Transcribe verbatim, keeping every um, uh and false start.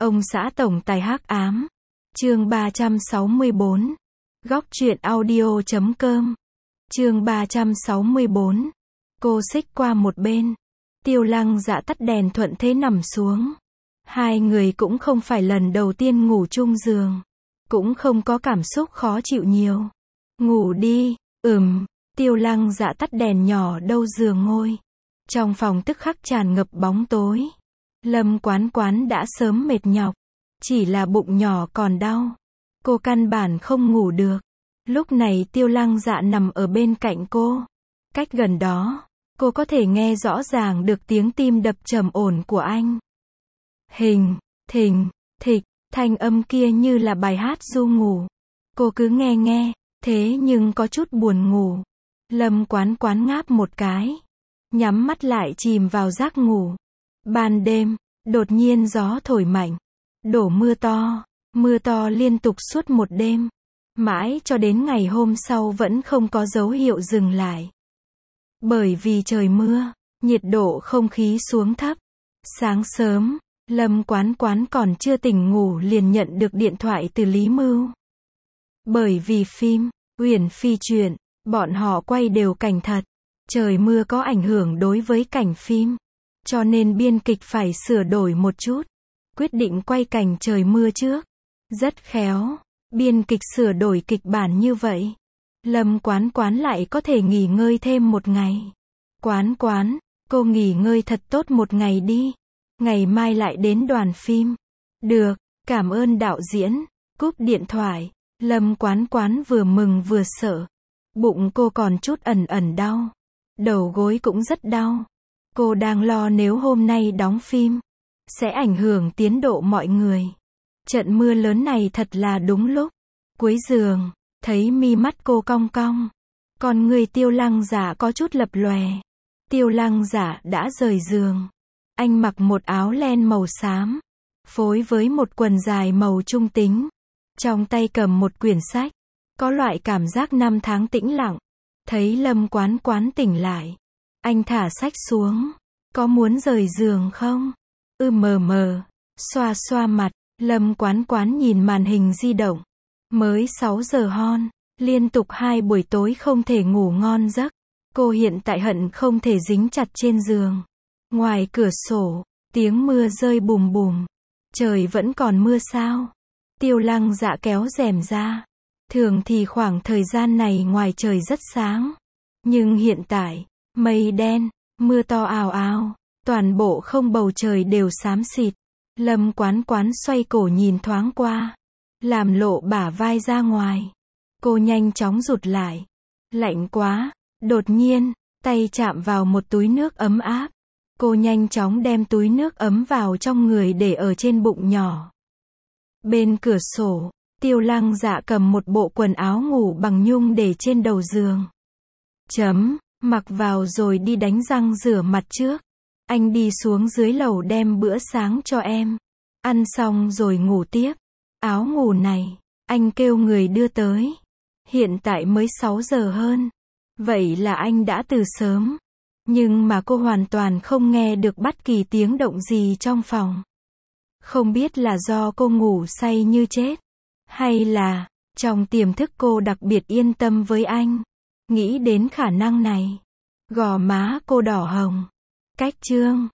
Ông xã tổng tài hắc ám. Chương ba trăm sáu mươi bốn. Góc truyện audio chấm com. Chương ba trăm sáu mươi bốn. Cô xích qua một bên. Tiêu Lăng Dạ tắt đèn thuận thế nằm xuống. Hai người cũng không phải lần đầu tiên ngủ chung giường. Cũng không có cảm xúc khó chịu nhiều. Ngủ đi. Ừm. Tiêu Lăng Dạ tắt đèn nhỏ đâu giường ngôi. Trong phòng tức khắc tràn ngập bóng tối. Lâm Quán Quán đã sớm mệt nhọc. Chỉ là bụng nhỏ còn đau. Cô căn bản không ngủ được. Lúc này Tiêu Lăng Dạ nằm ở bên cạnh cô. Cách gần đó, cô có thể nghe rõ ràng được tiếng tim đập trầm ổn của anh. Hình, thình, thịch, thanh âm kia như là bài hát ru ngủ. Cô cứ nghe nghe, thế nhưng có chút buồn ngủ. Lâm Quán Quán ngáp một cái. Nhắm mắt lại chìm vào giấc ngủ. Ban đêm, đột nhiên gió thổi mạnh. Đổ mưa to. Mưa to liên tục suốt một đêm. Mãi cho đến ngày hôm sau vẫn không có dấu hiệu dừng lại. Bởi vì trời mưa, nhiệt độ không khí xuống thấp. Sáng sớm, Lâm Quán Quán còn chưa tỉnh ngủ liền nhận được điện thoại từ Lý Mưu. Bởi vì phim Uyển Phi truyện, bọn họ quay đều cảnh thật. Trời mưa có ảnh hưởng đối với cảnh phim. Cho nên biên kịch phải sửa đổi một chút. Quyết định quay cảnh trời mưa trước. Rất khéo. Biên kịch sửa đổi kịch bản như vậy. Lâm Quán Quán lại có thể nghỉ ngơi thêm một ngày. Quán Quán, cô nghỉ ngơi thật tốt một ngày đi. Ngày mai lại đến đoàn phim. Được, cảm ơn đạo diễn. Cúp điện thoại. Lâm Quán Quán vừa mừng vừa sợ. Bụng cô còn chút ẩn ẩn đau. Đầu gối cũng rất đau. Cô đang lo nếu hôm nay đóng phim sẽ ảnh hưởng tiến độ mọi người. Trận mưa lớn này thật là đúng lúc. Cuối giường, thấy mi mắt cô cong cong. Còn người Tiêu Lăng Dạ có chút lập lòe. Tiêu Lăng Dạ đã rời giường. Anh mặc một áo len màu xám, phối với một quần dài màu trung tính. Trong tay cầm một quyển sách. Có loại cảm giác năm tháng tĩnh lặng. Thấy Lâm Quán Quán tỉnh lại. Anh thả sách xuống. Có muốn rời giường không? Ư mờ mờ. Xoa xoa mặt. Lâm Quán Quán nhìn màn hình di động. Mới sáu giờ hon. Liên tục hai buổi tối không thể ngủ ngon giấc. Cô hiện tại hận không thể dính chặt trên giường. Ngoài cửa sổ, tiếng mưa rơi bùm bùm. Trời vẫn còn mưa sao? Tiêu Lăng Dạ kéo rèm ra. Thường thì khoảng thời gian này ngoài trời rất sáng. Nhưng hiện tại, mây đen, mưa to ào ào. Toàn bộ không bầu trời đều xám xịt. Lâm Quán Quán xoay cổ nhìn thoáng qua. Làm lộ bả vai ra ngoài. Cô nhanh chóng rụt lại. Lạnh quá. Đột nhiên, tay chạm vào một túi nước ấm áp. Cô nhanh chóng đem túi nước ấm vào trong người để ở trên bụng nhỏ. Bên cửa sổ, Tiêu Lăng Dạ cầm một bộ quần áo ngủ bằng nhung để trên đầu giường. Chấm, mặc vào rồi đi đánh răng rửa mặt trước. Anh đi xuống dưới lầu đem bữa sáng cho em. Ăn xong rồi ngủ tiếp. Áo ngủ này, anh kêu người đưa tới. Hiện tại mới sáu giờ hơn. Vậy là anh đã từ sớm. Nhưng mà cô hoàn toàn không nghe được bất kỳ tiếng động gì trong phòng. Không biết là do cô ngủ say như chết. Hay là, trong tiềm thức cô đặc biệt yên tâm với anh. Nghĩ đến khả năng này. Gò má cô đỏ hồng. Cách chương.